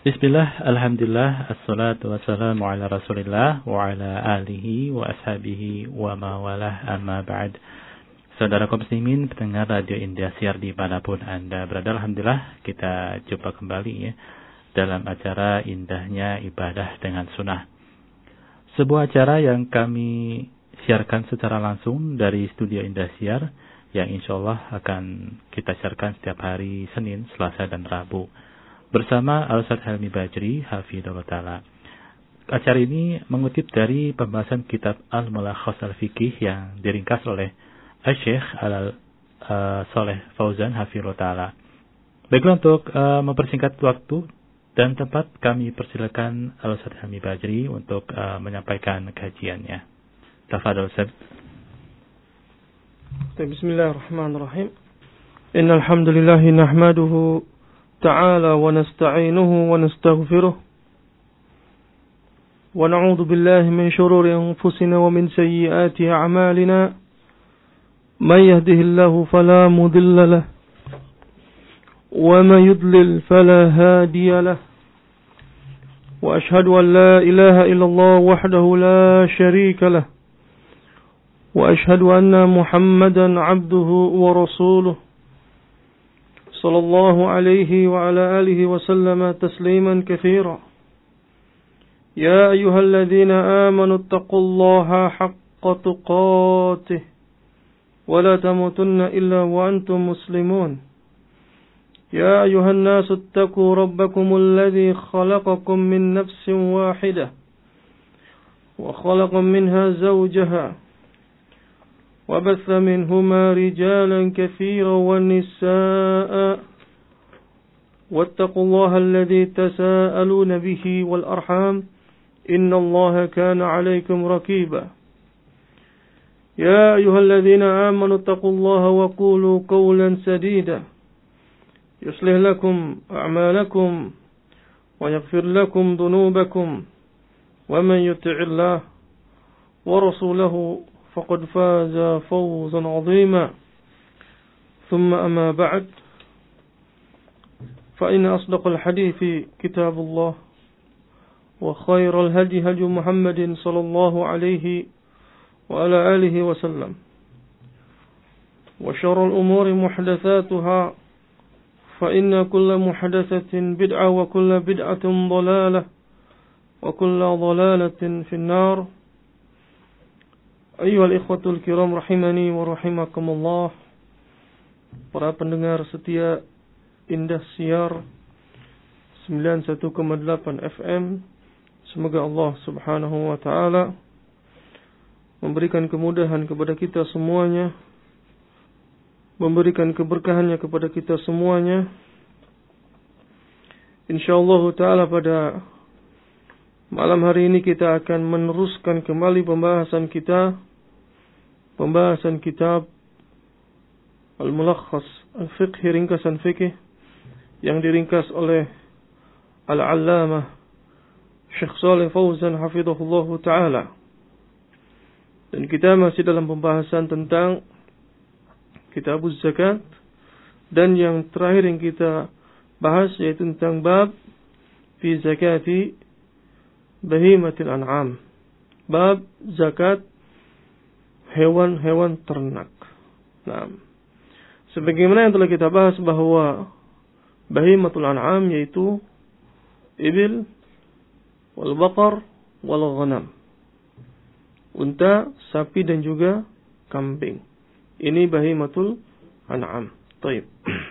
Bismillah, alhamdulillah, assalatu wassalamu ala rasulillah wa ala alihi wa ashabihi wa mawalah amma ba'd. Saudara kaum muslimin, pendengar Radio Indosiar dimanapun Anda berada, alhamdulillah kita jumpa kembali ya dalam acara indahnya ibadah dengan sunnah. Sebuah acara yang kami siarkan secara langsung dari studio Indosiar yang insyaallah akan kita siarkan setiap hari Senin, Selasa dan Rabu bersama Al-Ustaz Helmi Bajri hafizahullah taala. Acara ini mengutip dari pembahasan kitab Al-Mulakhas Al-Fiqih yang diringkas oleh Syekh Saleh Fauzan hafizahullah taala. Baiklah, untuk mempersingkat waktu dan tempat, kami persilakan Al-Ustaz Helmi Bajri untuk menyampaikan kajiannya. Tafadhol Ustaz. Bismillahirrahmanirrahim. Innal hamdalillah nahmaduhu تعالى ونستعينه ونستغفره ونعوذ بالله من شرور أنفسنا ومن سيئات أعمالنا من يهده الله فلا مضل له ومن يضلل فلا هادي له وأشهد أن لا إله إلا الله وحده لا شريك له وأشهد أن محمدا عبده ورسوله صلى الله عليه وعلى آله وسلم تسليما كثيرا. يا أيها الذين آمنوا اتقوا الله حق تقاته ولا تموتن إلا وأنتم مسلمون. يا أيها الناس اتقوا ربكم الذي خلقكم من نفس واحدة وخلق منها زوجها وبث منهما رجالا كثيرا والنساء واتقوا الله الذي تساءلون به والأرحام إن الله كان عليكم رقيبا. يا أيها الذين آمنوا اتقوا الله وقولوا قولا سديدا يصلح لكم أعمالكم ويغفر لكم ذنوبكم ومن يطع الله ورسوله فقد فاز فوزا عظيما. ثم أما بعد، فإن أصدق الحديث كتاب الله وخير الهدي هدي محمد صلى الله عليه وعلى آله وسلم وشر الأمور محدثاتها فإن كل محدثة بدعة وكل بدعة ضلالة وكل ضلالة في النار. Ayyuhal ikhwatul kiram rahimani wa rahimakumullah. Para pendengar setia Indosiar 91,8 FM, semoga Allah Subhanahu wa taala memberikan kemudahan kepada kita semuanya, memberikan keberkahannya kepada kita semuanya. Insyaallah taala pada malam hari ini kita akan meneruskan kembali pembahasan kitab Al-Mulakhas Al-Fiqh, ringkasan fikih yang diringkas oleh Al-Allamah Syekh Saleh Fauzan hafizahullah ta'ala. Dan kita masih dalam pembahasan tentang Kitabuz Zakat, dan yang terakhir yang kita bahas yaitu tentang bab fi zakati bahimatil an'am, bab zakat hewan-hewan ternak. Nah, sebagaimana yang telah kita bahas bahwa bahimatul an'am yaitu ibil, wal baqar, wal ghanam, unta, sapi dan juga kambing. Ini bahimatul an'am. Baik.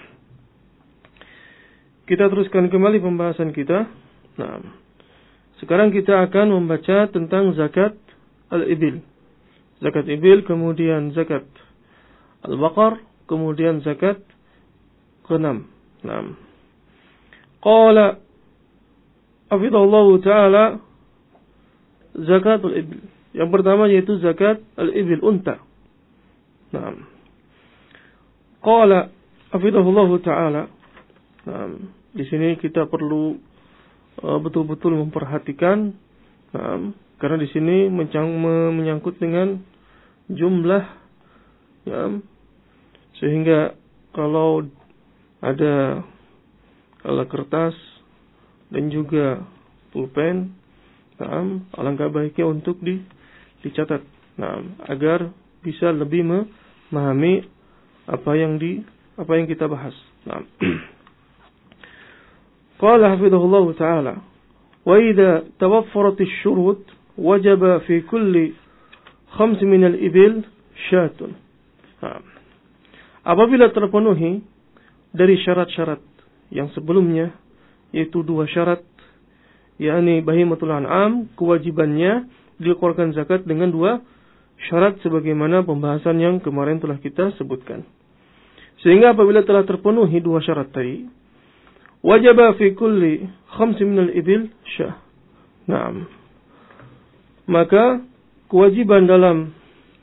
Kita teruskan kembali pembahasan kita. Nah, sekarang kita akan membaca tentang zakat al-ibil. Zakat ibil, kemudian zakat al-baqar, kemudian zakat ghanam. Naam. Qala hafizahullahu ta'ala zakatul ibil. Yang pertama yaitu zakat al-ibil, unta. Naam. Qala hafizahullahu ta'ala. Naam. Di sini kita perlu betul-betul memperhatikan, karena di sini menyangkut dengan jumlah, ya, sehingga kalau ada kertas dan juga pulpen. Nah, alangkah baiknya untuk dicatat. Nah, agar bisa lebih memahami apa yang kita bahas. Nah. Qala hafidhahullah ta'ala, wa idza tawaffarat asy-syurut wajaba fi kulli 5 min al-ibil syatun. Nah. Apabila terpenuhi dari syarat-syarat yang sebelumnya, yaitu 2 syarat, yakni bahimatul an'am, kewajibannya dikeluarkan zakat dengan 2 syarat sebagaimana pembahasan yang kemarin telah kita sebutkan. Sehingga apabila telah terpenuhi 2 syarat tadi, wajaba fi kulli 5 min al-ibil syah. Naam. Maka kewajiban dalam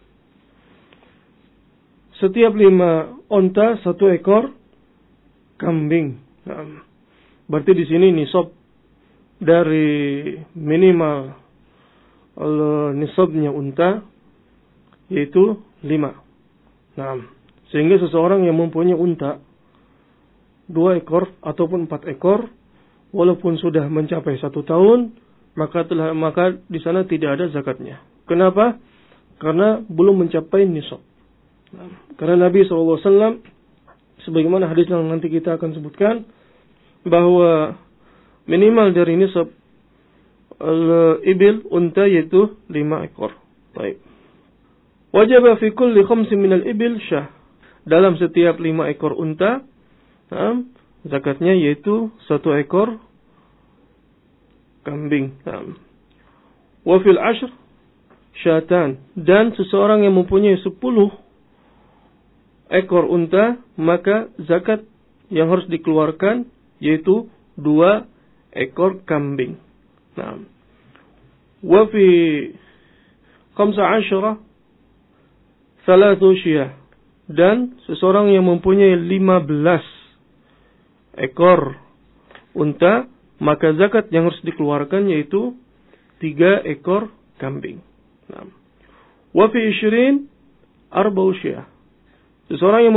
setiap 5 onta 1 ekor kambing. Naam. Berarti di sini nisab dari minimal nisabnya unta yaitu 5. Naam. Sehingga seseorang yang mempunyai unta 2 ekor ataupun 4 ekor, walaupun sudah mencapai 1 tahun, maka di sana tidak ada zakatnya. Kenapa? Karena belum mencapai nisab. Karena Nabi SAW, sebagaimana hadis yang nanti kita akan sebutkan, bahwa minimal dari nisab ibil unta yaitu 5 ekor. Baik. Wajib fi kulli 5 min al-ibil syah. Dalam setiap 5 ekor unta, zakatnya yaitu 1 ekor kambing. Wa fil ashr syatan. Dan seseorang yang mempunyai 10 ekor unta, maka zakat yang harus dikeluarkan yaitu 2 ekor kambing. Wa fi 15 thalathu syah. Dan seseorang yang mempunyai 15 ekor unta, maka zakat yang harus dikeluarkan yaitu 3 ekor kambing. Wa fi 20 arba'u syah. Seseorang yang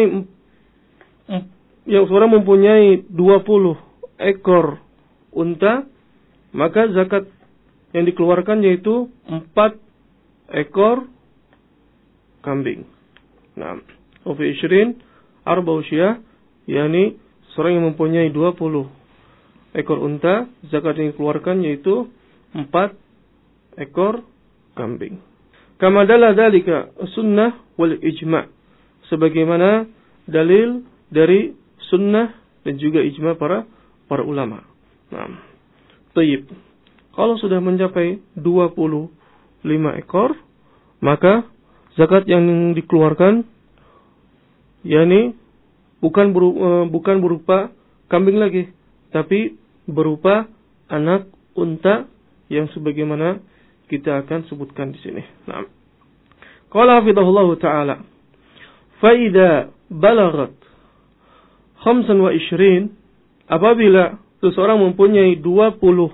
mempunyai 20 ekor unta, maka zakat yang dikeluarkan yaitu 4 ekor kambing. Nah, wa fi 20 arba'u syah, yakni seorang yang mempunyai 20 ekor unta, zakat yang dikeluarkan yaitu 4 ekor kambing. Kama dalla dzalika sunnah wal ijma', sebagaimana dalil dari sunnah dan juga ijma' para ulama. Nah, tayyib. Kalau sudah mencapai 25 ekor, maka zakat yang dikeluarkan yakni bukan berupa kambing lagi, tapi berupa anak unta yang sebagaimana kita akan sebutkan di sini. Nah, qala hafidhahullah ta'ala, fa idza balagat 25, apabila seseorang mempunyai 25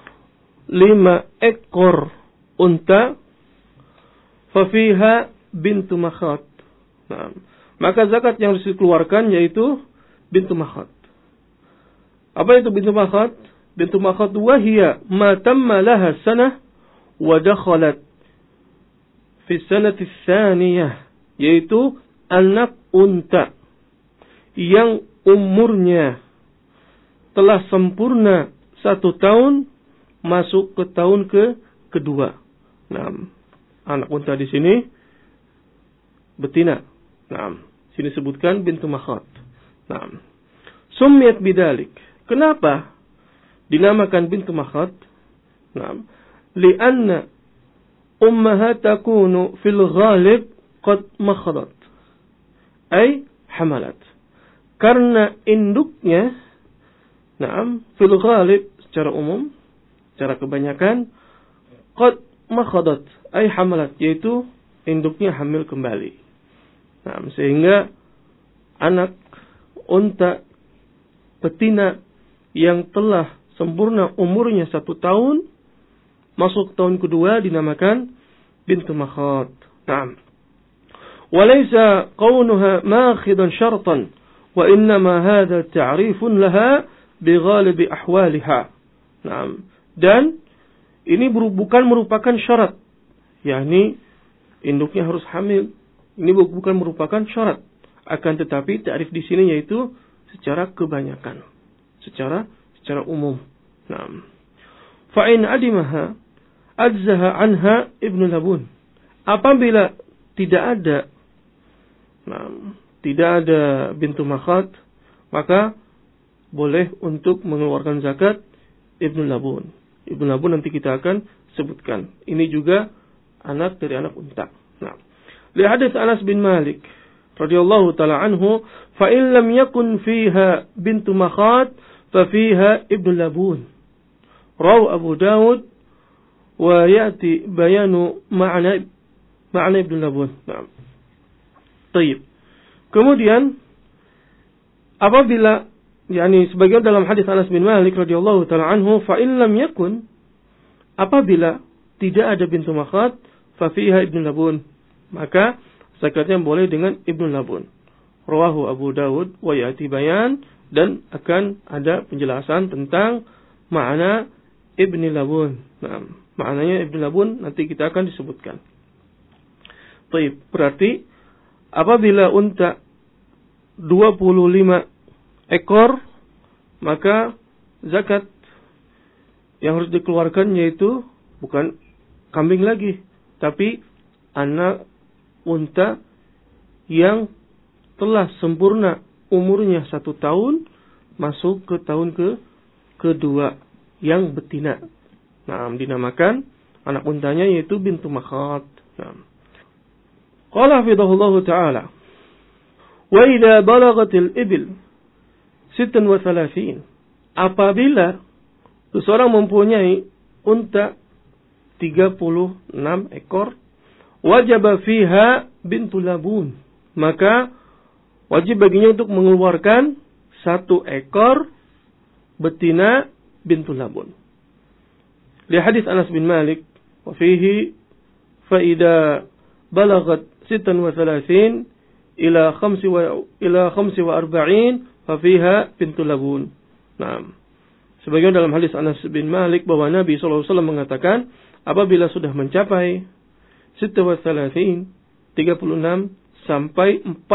ekor unta, fa fiha bintu makhat. Nah, maka zakat yang harus dikeluarkan yaitu bintu makhat. Apa itu bintu makhat? Bintu makhat wahia ma tamma laha sanah wa dakhalat fi sanati tsaniyah, yaitu anak unta yang umurnya telah sempurna 1 tahun masuk ke tahun kedua. Nah, anak unta di sini betina. Nah, sini sebutkan bintu makhat. Nah, summiyat bidalik. Kenapa dinamakan bintu makhat? Nah, lianna ummaha takunu fil ghalib qad makhadat, ay hamalat. Karena induknya, fil ghalib secara umum, secara kebanyakan, qad makhadat, ay hamalat, yaitu induknya hamil kembali. Nah, sehingga anak unta betina yang telah sempurna umurnya 1 tahun masuk tahun kedua dinamakan bintu makhat. Naam. Walaysa qawnuha makhidan syartan, wa innama hadha ta'rifun laha bighalibi ahwaliha. Naam. Dan ini bukan merupakan syarat, yakni induknya harus hamil. Ini bukan merupakan syarat. Akan tetapi ta'rif di sini yaitu secara kebanyakan, secara umum. Naam. Fa in adimaha ajzaha anha ibnu labun. Apabila tidak ada bintu makhad, maka boleh untuk mengeluarkan zakat ibnu labun. Ibnu labun nanti kita akan sebutkan. Ini juga anak dari anak unta. Nah, li hadits Anas bin Malik radhiyallahu taala anhu, fa in lam yakun fiha bintu makhad fa fiha ibnu labun. Rawi Abu Dawud wa ya'ti bayanu ma'na ibnu labun. Nah. Baik. Kemudian apabila sebagian dalam hadis Anas bin Malik radhiyallahu taala anhu, fa in lam yakun, apabila tidak ada bintu makhad, fa fiha ibnu labun, maka zakatnya boleh dengan ibnu labun. Rawahu Abu Dawud wa ya'ti bayan, dan akan ada penjelasan tentang makna ibnu labun. Nah, maknanya ibnu labun nanti kita akan disebutkan. Baik, berarti apabila unta 25 ekor, maka zakat yang harus dikeluarkan yaitu bukan kambing lagi, tapi anak unta yang telah sempurna umurnya 1 tahun masuk ke tahun kedua yang betina. Nah, dinamakan anak untanya yaitu bintu makhad. Nah. Qala hafidhahullahu ta'ala, wa idza balagatil ibil 36, apabila seseorang mempunyai unta 36 ekor, wajib fiha bintu labun, maka wajib baginya untuk mengeluarkan 1 ekor betina bintu labun. Li hadis Anas bin Malik, wa fihi fa idza balagat 36 ila 45 fa fiha bintu labun. Nah, sebagian dalam hadis Anas bin Malik bahwa Nabi SAW mengatakan apabila sudah mencapai 36 sampai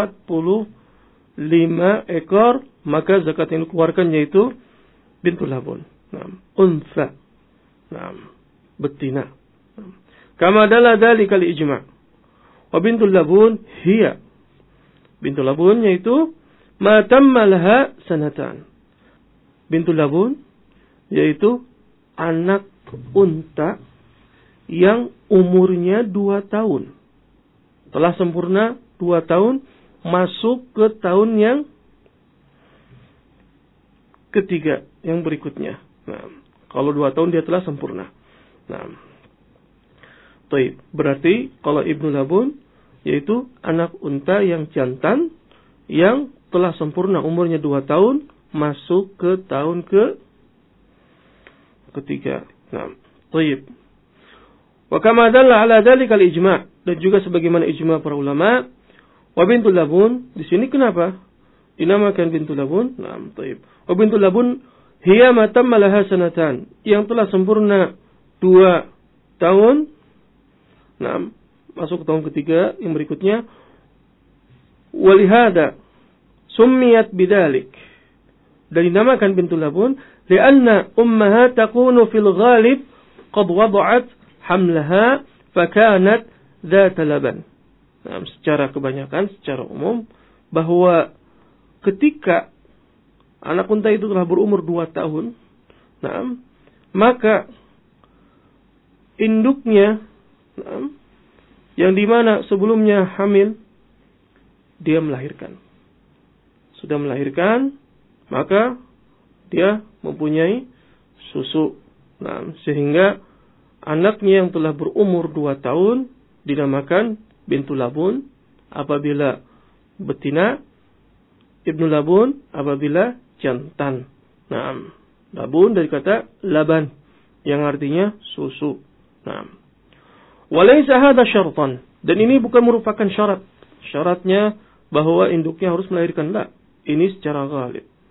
45 ekor, maka zakat yang dikeluarkan yaitu bintu labun. Nah, unsa. Nah, betina. Kama dalla dzalika li ijma'. Wa bintu labun hiya. Bintu labun yaitu ma tamma laha sanatan. Bintu labun yaitu anak unta yang umurnya 2 tahun. Telah sempurna 2 tahun, masuk ke tahun yang ketiga, yang berikutnya. Nah, kalau 2 tahun dia telah sempurna. Nah, baik. Berarti kalau ibnu labun yaitu anak unta yang jantan yang telah sempurna umurnya 2 tahun, masuk ke tahun ketiga. Nah, baik. Wa kama dalla ala dzalika al-ijma', dan juga sebagaimana ijma' para ulama, wa bintul labun di sini kenapa dinamakan bintul labun? Nah, baik. Wa bintul labun hiya ma tamma laha sanatan, yang telah sempurna 2 tahun. Nah, masuk ke tahun ketiga yang berikutnya. Walihada summiyat bidzalik, dan dinamakan bintul labun lianna ummaha takunu fil ghalib qad wada'at hamlaha fakanat dzat laban. Nah, secara kebanyakan, secara umum, bahwa ketika anak unta itu telah berumur 2 tahun, nah, maka induknya, nah, yang dimana sebelumnya hamil, dia melahirkan. Sudah melahirkan, maka dia mempunyai susu. Nah, sehingga anaknya yang telah berumur 2 tahun dinamakan bintu labun apabila betina, ibnu labun apabila jantan. Nah, labun dari kata laban yang artinya susu. Nah, walaysa hadha syartan, dan ini bukan merupakan syarat. Syaratnya bahwa induknya harus melahirkan, la. Ini secara ghalib.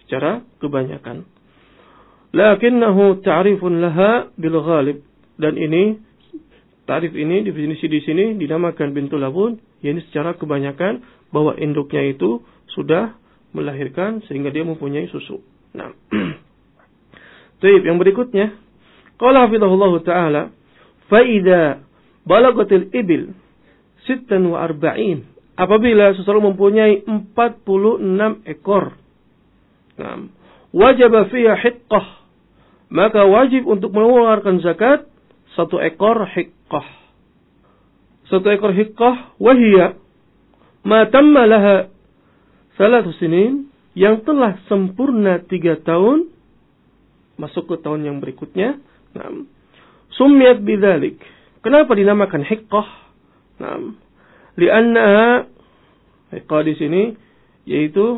secara kebanyakan. Lakinnahu ta'rifun laha bil ghalib. Dan ini, ta'rif ini, definisi di sini dinamakan bintul labun, yakni secara kebanyakan bahwa induknya itu sudah melahirkan sehingga dia mempunyai susu. Nah. Baik, yang berikutnya, qala hafizahullah taala, fa idza balagatil ibil 46, apabila seseorang mempunyai 46 ekor, nah, wajib fiha hiqqah, maka wajib untuk mengeluarkan zakat 1 ekor hiqqah. 1 ekor hiqqah wahiyya ma tamma laha 3 sinin, yang telah sempurna 3 tahun masuk ke tahun yang berikutnya. Nah, summiyat bidzalik. Kenapa dinamakan hiqqah? Nah, li'annaha, hiqqah di sini yaitu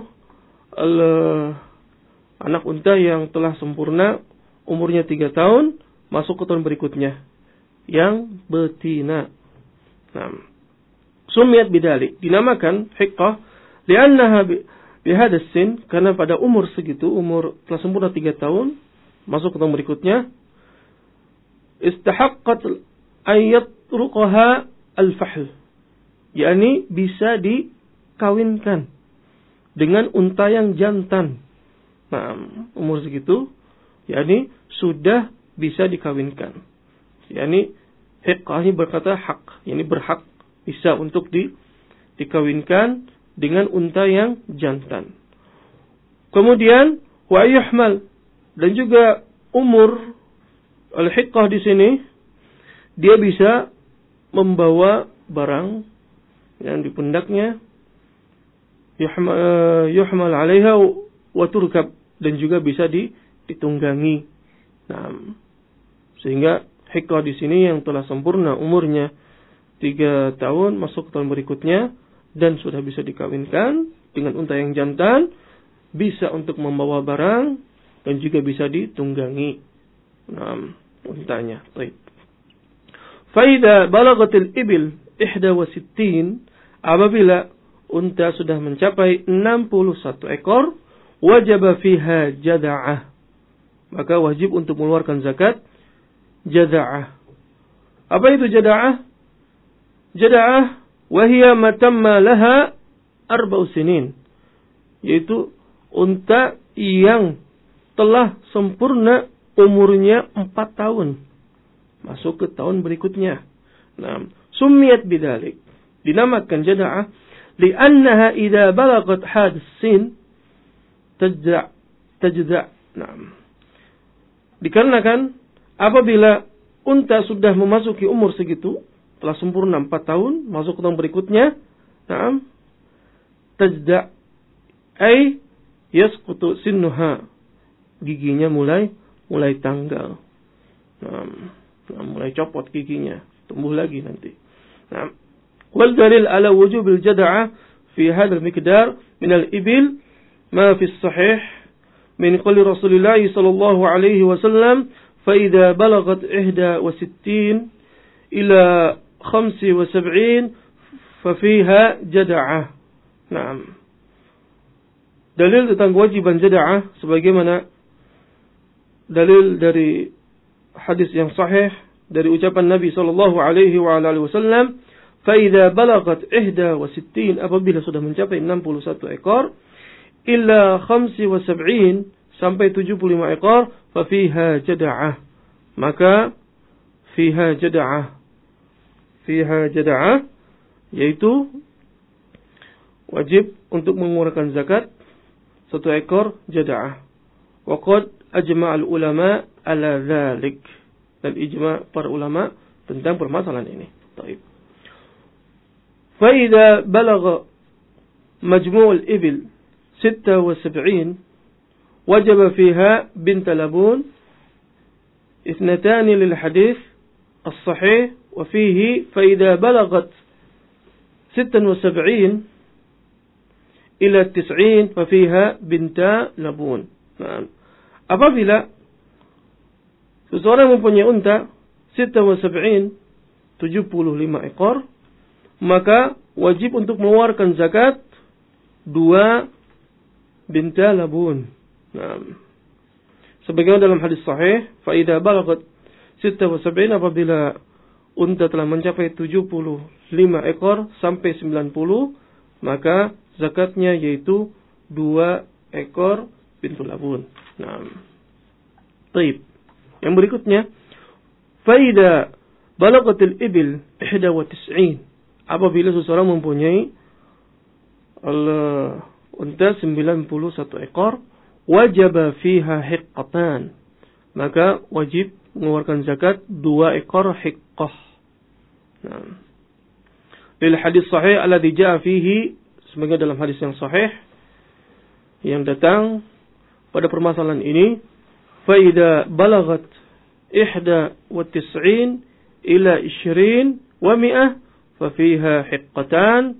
anak unta yang telah sempurna umurnya 3 tahun masuk ke tahun berikutnya yang betina. Nah, summiyat bidzalik, dinamakan hiqqah li'annaha bihadha sin, karena pada umur segitu, umur telah sempurna 3 tahun masuk ke tahun berikutnya, istahaqqat ayyatruqaha al-fahl, yakni bisa dikawinkan dengan unta yang jantan. Nah, umur segitu yakni sudah bisa dikawinkan. Yakni hiqqah ini berkata hak, yakni berhak bisa untuk dikawinkan dengan unta yang jantan. Kemudian wa yuhmal, dan juga umur al-hiqqah di sini dia bisa membawa barang yang di pundaknya, yuhmal 'alaiha wa turkab, dan juga bisa ditunggangi. Nah, sehingga hiqqah di sini yang telah sempurna umurnya 3 tahun masuk ke tahun berikutnya dan sudah bisa dikawinkan dengan unta yang jantan, bisa untuk membawa barang dan juga bisa ditunggangi. Nah, untanya. Baik. Faida balagatil ibil 61, apabila unta sudah mencapai 61 ekor, wajib fiha jada'ah, maka wajib untuk mengeluarkan zakat jada'ah. Apa itu jada'ah? Jada'ah wahiyya matamma laha 4 sinin, yaitu unta yang telah sempurna umurnya 4 tahun masuk ke tahun berikutnya. Nah, summiyat bidzalik, dinamakan jada'ah li'annaha idza balagat hadis sin tajda'. Nah, dikarenakan apabila unta sudah memasuki umur segitu, telah sempurna 4 tahun masuk ke tahun berikutnya, nah, tajda' ay yasqutu sinnuha, giginya mulai tanggal. Nah, mulai copot giginya, tumbuh lagi nanti. Nah, wal dalil ala wujubil jada'ah fi hadzal miqdar min al-ibil ma fi as-sahih min qouli Rasulullah sallallahu alaihi wasallam, fa idza balagat 61 ila 75 fa fiha jada'ah. Nah, dalil tentang kewajiban jada'ah sebagaimana dalil dari hadis yang sahih dari ucapan Nabi sallallahu alaihi wa alihi wasallam, fa idza balagat 61, apabila sudah mencapai 61 ekor, illa 75 sampai 75 ekor, fa fiha jada'ah, maka fiha jada'ah yaitu wajib untuk mengeluarkan zakat 1 ekor jada'ah. Wa qad ajma'al ulama ala dzalik, dan ijma' para ulama tentang permasalahan ini. Baik. Fa idza balagha majmu' al-ibil 76 wajib fiha bint labun ithnatani lil hadith as-sahih, wa fihi fa idza balagat 76 ila 90 fa fiha binta labun. Nah, apabila seseorang mempunyai unta 76, 75 ekor, maka wajib untuk mengeluarkan zakat 2 binta labun. Nah, sebagaimana dalam hadis sahih, fa idza balagat 76, apabila unta telah mencapai 75 ekor sampai 90, maka zakatnya yaitu 2 ekor bintul labun. Nah, baik. Yang berikutnya, fa idza balagatil ibil 91, apabila seseorang mempunyai unta 91 ekor, wajib fiha hiqqatan, maka wajib mengeluarkan zakat 2 ekor hiqqah. Nah, lil hadis sahih alladhi jaa fihi, sebagai dalam hadis yang sahih yang datang pada permasalahan ini, fa idza balagat 91 ila 20 wa 100 fa fiha hiqqatan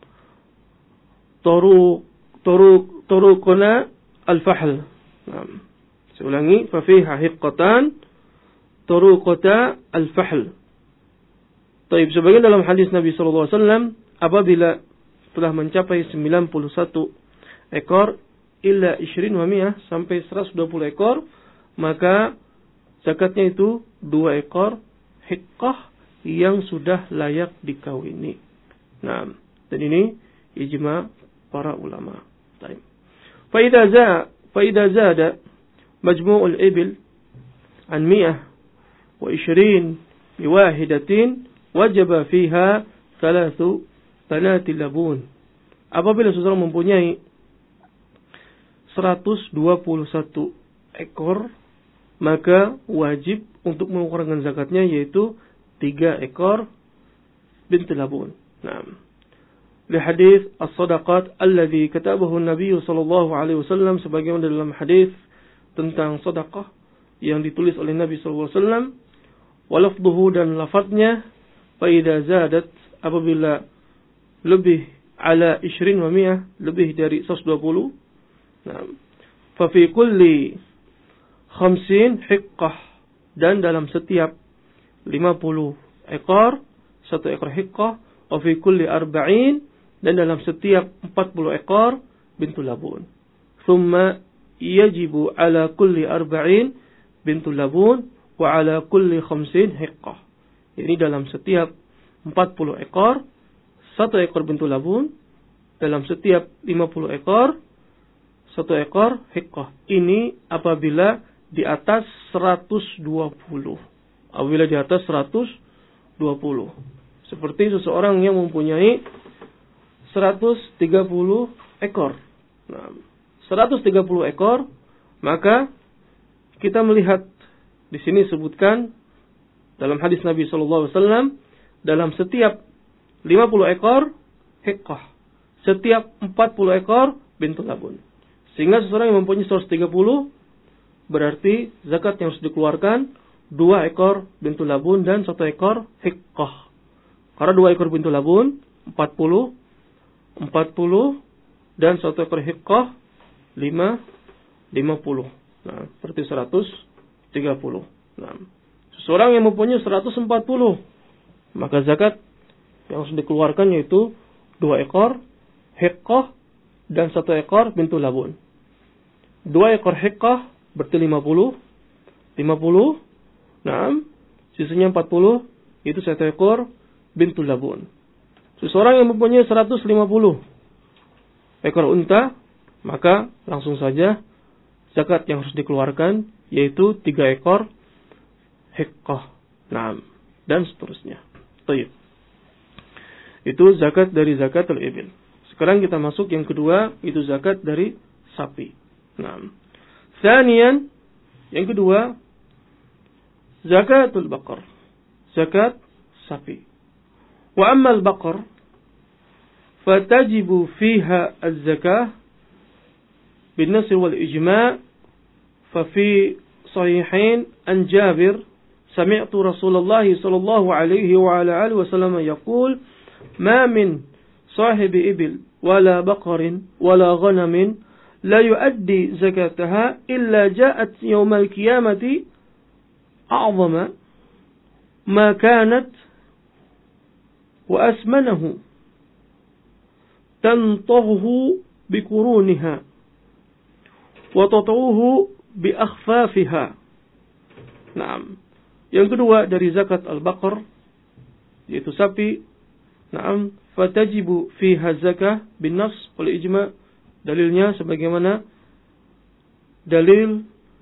turuquna al-fahl. Nah, saya ulangi, fa fiha hiqqatan turuqata al-fahl. Taib, sebagian dalam hadis Nabi sallallahu alaihi wasallam, apabila telah mencapai 91 ekor illa 20 wa 100 sampai 120 ekor, maka zakatnya itu 2 ekor hiqqah yang sudah layak dikawini. Nah, dan ini ijma para ulama. Taib. Fa idza zada majmu'ul ibil an 120 biwahidatin wajaba fiha 3 labun. Apabila seseorang mempunyai 121 ekor, maka wajib untuk mengeluarkan zakatnya yaitu 3 ekor bintul labun. Nah, di hadis as-sadaqat alladhi katabahu an-nabiy sallallahu alaihi wasallam, sebagaimana dalam hadis tentang sedekah yang ditulis oleh Nabi sallallahu alaihi wasallam, wa lafdhuhu, dan lafadznya, fa idza zadat, apabila lebih ala 20 wa 100, lebih dari 120, nah, fa fi kulli 50 hiqqah, dan dalam setiap 50 ekor 1 ekor hiqqah, wa fi kulli 40, dan dalam setiap 40 ekor bintul labun. Thumma yajibu ala kulli 40 bintul labun wa ala kulli 50 hiqqah. Ini dalam setiap 40 ekor 1 ekor bintul labun, dalam setiap 50 ekor 1 ekor hiqqah. Ini apabila di atas 120. Apabila di atas 120. Seperti seseorang yang mempunyai 130 ekor. Nah, 130 ekor, maka kita melihat di sini sebutkan dalam hadis Nabi sallallahu alaihi wasallam, dalam setiap 50 ekor hiqqah, setiap 40 ekor bintul labun. Sehingga seseorang yang mempunyai 130, berarti zakat yang harus dikeluarkan 2 ekor bintul labun dan 1 ekor hiqqah. Karena 2 ekor bintul labun 40 dan 1 ekor hiqqah 50. Nah, berarti 130. Nah, seseorang yang mempunyai 140, maka zakat yang harus dikeluarkan yaitu 2 ekor hiqqah dan 1 ekor bintul labun. 2 ekor hiqqah berarti 50. Nah, sisanya 40, itu 1 ekor bintul labun. Seseorang yang mempunyai 150 ekor unta, maka langsung saja zakat yang harus dikeluarkan yaitu 3 ekor hiqqah. Nah, dan seterusnya. Baik. Itu zakat dari zakatul ibil. Sekarang kita masuk yang kedua, itu zakat dari sapi. Nah, tsaniyan, yang kedua, zakatul baqar. Zakat sapi. Wa amma al-baqar fatajibu fiha az-zakah bin-nas wal ijma', fa fi sahihain an Jabir sami'tu Rasulullah sallallahu alaihi wa ala alihi wasallam yaqul ma min sahibi ibil wala baqarin wala ghanamin la yuaddi zakataha illa ja'at yawm al-qiyamati a'zama ma kanat wa asmanahu tantahu bikuruniha wa tat'uhu bi akhfafiha. Naam. Yang kedua dari zakat al-baqar yaitu sapi. Naam, fatajibu fiha zakah bin nas wal ijma'. Dalilnya sebagaimana dalil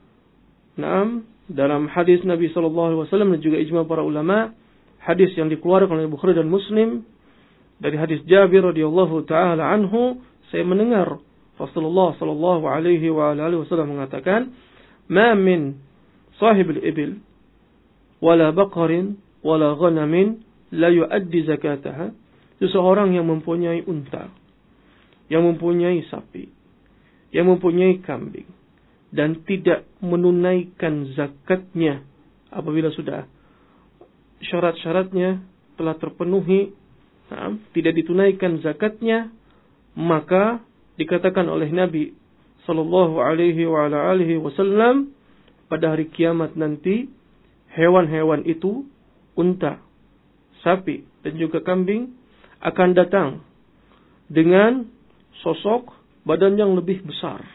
dalam hadis Nabi sallallahu alaihi wasallam dan juga ijma' para ulama, hadis yang dikeluarkan oleh Bukhari dan Muslim dari hadis Jabir radhiyallahu taala anhu, saya mendengar Rasulullah sallallahu alaihi wasallam mengatakan, "Ma min sahibil ibil wala baqarin wala ghanamin la yuaddi zakataha." Seseorang yang mempunyai unta, yang mempunyai sapi, yang mempunyai kambing dan tidak menunaikan zakatnya apabila sudah syarat-syaratnya telah terpenuhi, tidak ditunaikan zakatnya, maka dikatakan oleh Nabi sallallahu alaihi wasallam pada hari kiamat nanti hewan-hewan itu, unta, sapi dan juga kambing akan datang dengan sosok badan yang lebih besar,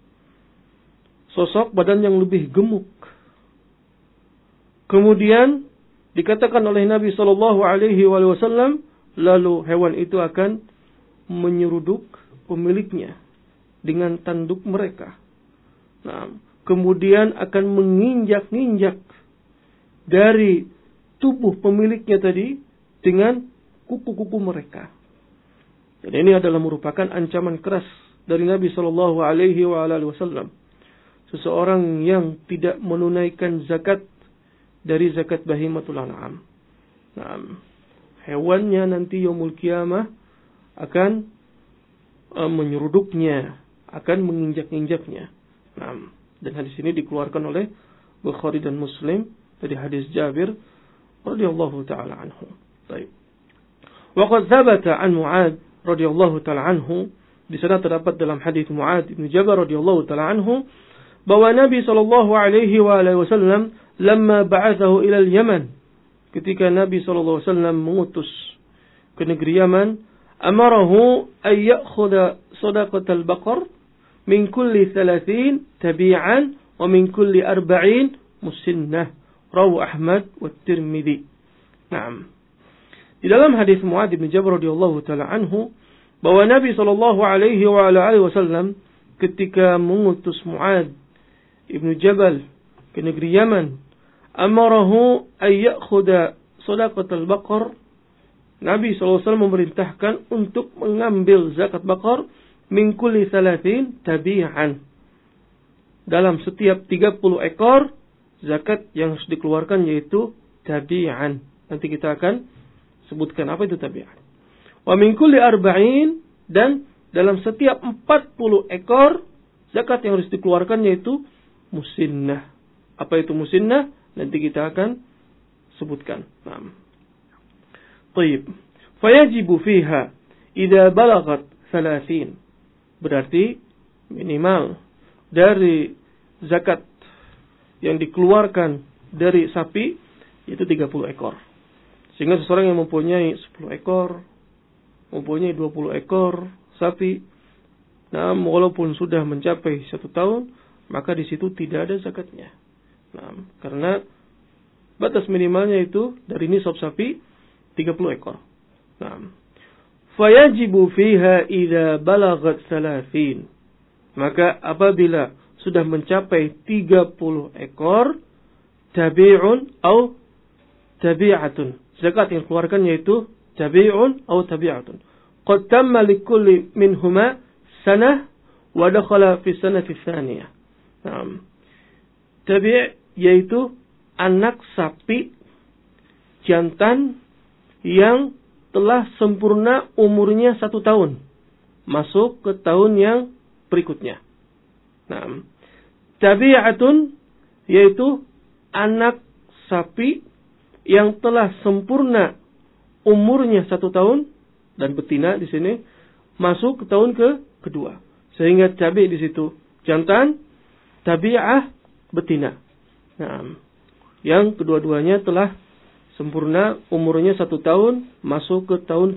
sosok badan yang lebih gemuk. Kemudian dikatakan oleh Nabi sallallahu alaihi wasallam, lalu hewan itu akan menyeruduk pemiliknya dengan tanduk mereka. Nah, kemudian akan menginjak-injak dari tubuh pemiliknya tadi dengan kuku-kuku mereka. Dan ini adalah merupakan ancaman keras dari Nabi sallallahu alaihi wasallam. Seseorang yang tidak menunaikan zakat dari zakat bahimatul an'am. Nah, hewannya nanti yaumul qiyamah akan menyeruduknya, akan menginjak-injaknya. Nah, dan hadis ini dikeluarkan oleh Bukhari dan Muslim dari hadis Jabir radhiyallahu taala anhu. Baik. Wa qad thabata an Mu'adz radhiyallahu taala anhu, di sana terdapat dalam hadis Mu'adz bin Jabal radhiyallahu taala anhu bahwa Nabi sallallahu alaihi wasallam lamma ba'athahu ila al-Yaman, ketika Nabi sallallahu alaihi wasallam mengutus ke negeri Yaman, amarahu ay ya'khudha sadaqatal baqar min kulli 30 tabi'an wa min kulli 40 musinnah, rawahu Ahmad wa Tirmidzi. Naam. Di dalam hadis Mu'adz bin Jabal radhiyallahu taala anhu bahwa Nabi sallallahu alaihi wasallam ketika mengutus Mu'adz ibnu Jabal ke negeri Yaman, amarahu ay ya'khudha sadaqatal baqar, Nabi sallallahu alaihi wasallam memerintahkan untuk mengambil zakat baqar min kulli 30 tabi'an, dalam setiap 30 ekor zakat yang harus dikeluarkan yaitu tabi'an. Nanti kita akan sebutkan apa itu tabi'an. Wa min kulli 40, dan dalam setiap 40 ekor zakat yang harus dikeluarkan yaitu musinnah. Apa itu musinnah? Nanti kita akan sebutkan. Naam. Baik. Fayajibu fiha idza balagat 30. Berarti minimal dari zakat yang dikeluarkan dari sapi itu 30 ekor. Sehingga seseorang yang mempunyai 10 ekor, mempunyai 20 ekor sapi, nah walaupun sudah mencapai 1 tahun, maka di situ tidak ada zakatnya. Nah, karena batas minimalnya itu dari nisab sapi 30 ekor. Nah, fayajibu fiha idza balagat 30. Maka apabila sudah mencapai 30 ekor, tabi'un atau tabi'atun, zakat yang keluarkan yaitu tabi'un atau tabi'atun. Qad tamma likulli minhuma sanah wa dakhala fi sanati tsaniyah. Naam. Tabi' yaitu anak sapi jantan yang telah sempurna umurnya 1 tahun, masuk ke tahun yang berikutnya. Naam. Tabi'atun yaitu anak sapi yang telah sempurna umurnya 1 tahun, dan betina di sini masuk ke tahun kedua. Sehingga tabi' di situ jantan, tabi'ah betina. Nah, yang kedua-duanya telah sempurna umurnya 1 tahun, masuk ke tahun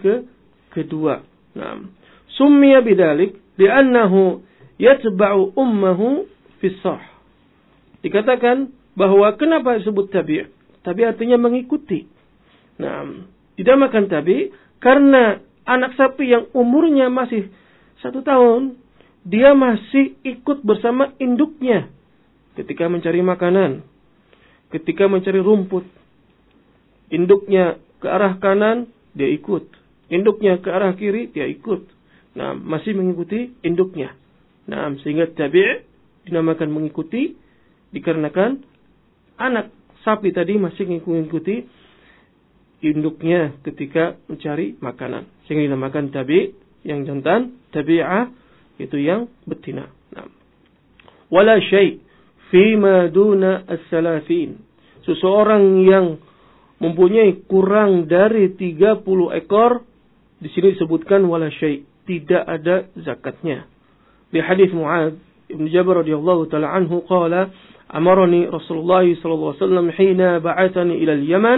kedua. Nah, summiya bidzalik li'annahu yatba'u ummahu fis-sah. Dikatakan bahwa kenapa disebut tabi'? Tabi artinya mengikuti. Nah, dinamakan tabi karena anak sapi yang umurnya masih 1 tahun, dia masih ikut bersama induknya ketika mencari makanan, ketika mencari rumput. Induknya ke arah kanan, dia ikut. Induknya ke arah kiri, dia ikut. Nah, masih mengikuti induknya. Nah, sehingga tabi' dinamakan mengikuti dikarenakan anak sapi tadi masih mengikuti induknya ketika mencari makanan. Sehingga dinamakan tabi' yang jantan, tabi'ah itu yang betina. Nah. Wala syai' fima duna as-salafin. Seseorang yang mempunyai kurang dari 30 ekor, di sini disebutkan wala syai', tidak ada zakatnya. Di hadis Mu'adz ibn Jabal radhiyallahu taala anhu qala amarani Rasulullah sallallahu alaihi wasallam hina ba'athani ila al-Yaman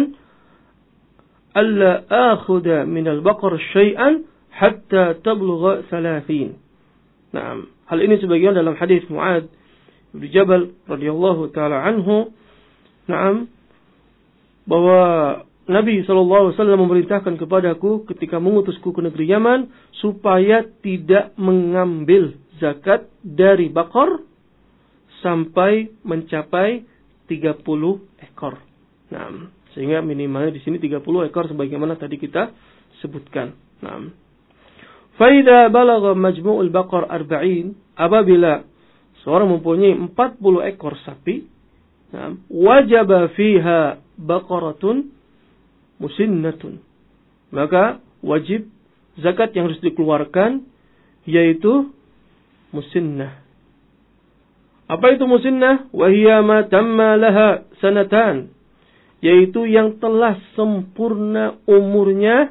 alla akhudha min al-baqar syai'an hatta tablugha 30. Naam, hal ini sebagian dalam hadis Mu'adz bin Jabal radhiyallahu taala anhu, naam, bahwa Nabi sallallahu alaihi wasallam memerintahkan kepadaku ketika mengutusku ke negeri Yaman supaya tidak mengambil zakat dari bakor sampai mencapai 30 ekor. Nah, sehingga minimalnya di sini 30 ekor sebagaimana tadi kita sebutkan. Nah, faida balagha majmu'ul baqar 40, apabila seorang mempunyai 40 ekor sapi, nah, wajaba fiha baqaratun musinnatun, maka wajib zakat yang harus dikeluarkan yaitu musinnah. Apa itu musinnah? Wahiyya ma tamma laha sanatan, yaitu yang telah sempurna umurnya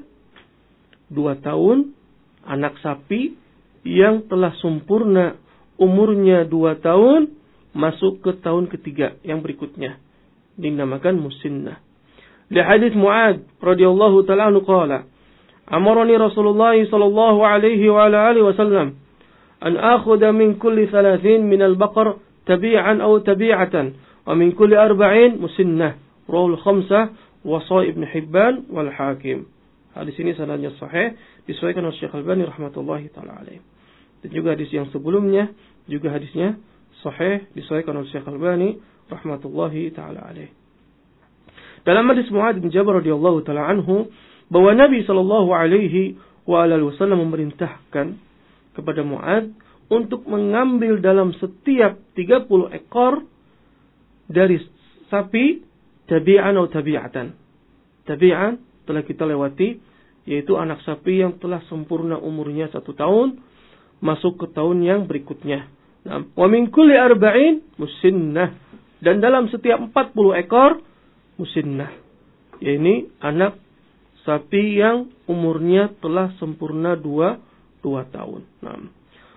2 tahun. Anak sapi yang telah sempurna umurnya 2 tahun masuk ke tahun ketiga yang berikutnya dinamakan musinnah. Di hadis Mu'adz radhiyallahu ta'ala anhu qala amarani Rasulullah sallallahu alaihi wa ala alihi wasallam an akhudha min kulli 30 min al-baqar tabi'an aw tabi'atan wa min kulli 40 musinnah. Rawahul khamsah wa Sahih Ibn Hibban wal Hakim. Hadis ini sanadnya sahih, disahihkan oleh Syekh Al-Albani rahmatullahi taala alaih. Dan juga hadis yang sebelumnya juga hadisnya sahih, disahihkan oleh Syekh Al-Albani rahmatullahi taala alaih. Dalam hadis Mu'adz bin Jabal radhiyallahu taala anhu bahwa Nabi sallallahu alaihi wa alihi wasallam memerintahkan kepada Mu'adz untuk mengambil dalam setiap 30 ekor dari sapi tabi'an atau tabi'atan. Tabi'an telah kita lewati, yaitu anak sapi yang telah sempurna umurnya 1 tahun masuk ke tahun yang berikutnya. Nah, wa min kulli 40 musinnah, dan dalam setiap 40 ekor musinnah, yaitu anak sapi yang umurnya telah sempurna 2 tahun. Nah,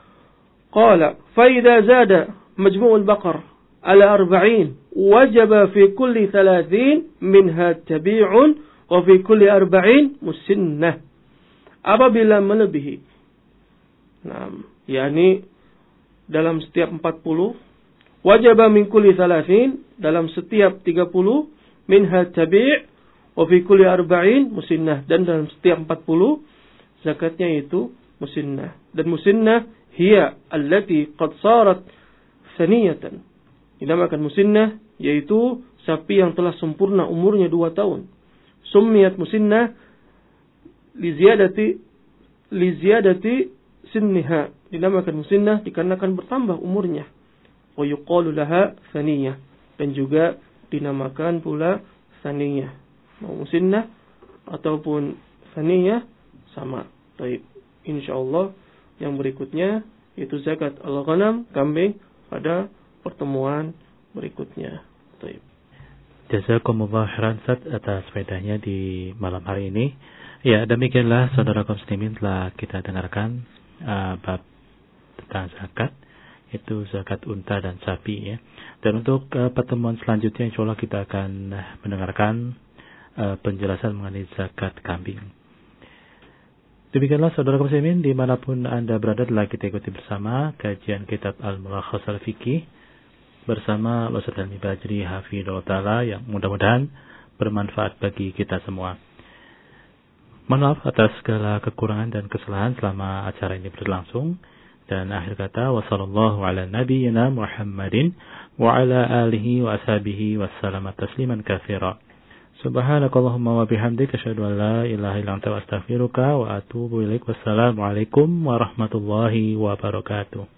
qala fa idza zada majmu'ul baqar ala 40 wajaba fi kulli 30 minha tabi'un wa fi kulli 40 musinnah. Apabila melebihi, nah, yakni dalam setiap 40, wajaba min kulli 30, dalam setiap 30, minha tabi' wa fi kulli 40 musinnah, dan dalam setiap 40 zakatnya itu musinnah. Dan musinnah hiya allati qad sarat saniyatan. Dinamakan musinnah yaitu sapi yang telah sempurna umurnya 2 tahun. Summiyat musinnah li ziyadati sinniha. Dinamakan musinnah dikarenakan bertambah umurnya. Wa yuqalu laha saniyah, dan juga dinamakan pula saniyah. Mau musinnah ataupun saniyah sama. Baik, insyaallah yang berikutnya yaitu zakat al-ghanam, kambing, pada pertemuan berikutnya. Baik. Jazakumullah khairan atas faedahnya di malam hari ini. Ya, demikianlah saudara kaum muslimin telah kita dengarkan bab tentang zakat, itu zakat unta dan sapi ya. Dan untuk pertemuan selanjutnya insyaallah kita akan mendengarkan penjelasan mengenai zakat kambing. Demikianlah saudara kaum muslimin dimanapun Anda berada, telah kita ikuti bersama kajian kitab Al-Mulakhas Al-Fiqih bersama Ustaz Helmi Bajri Hafidhullah Ta'ala yang mudah-mudahan bermanfaat bagi kita semua. Mohon maaf atas segala kekurangan dan kesalahan selama acara ini berlangsung. Dan akhir kata, wassallallahu ala nabiyyina Muhammadin wa ala alihi wa ashabihi wassalamu tasliman katsira. Subhanakallahumma wa bihamdika asyhadu an la ilaha illa anta astaghfiruka wa atubu ilaik. Wassalamu alaikum warahmatullahi wabarakatuh.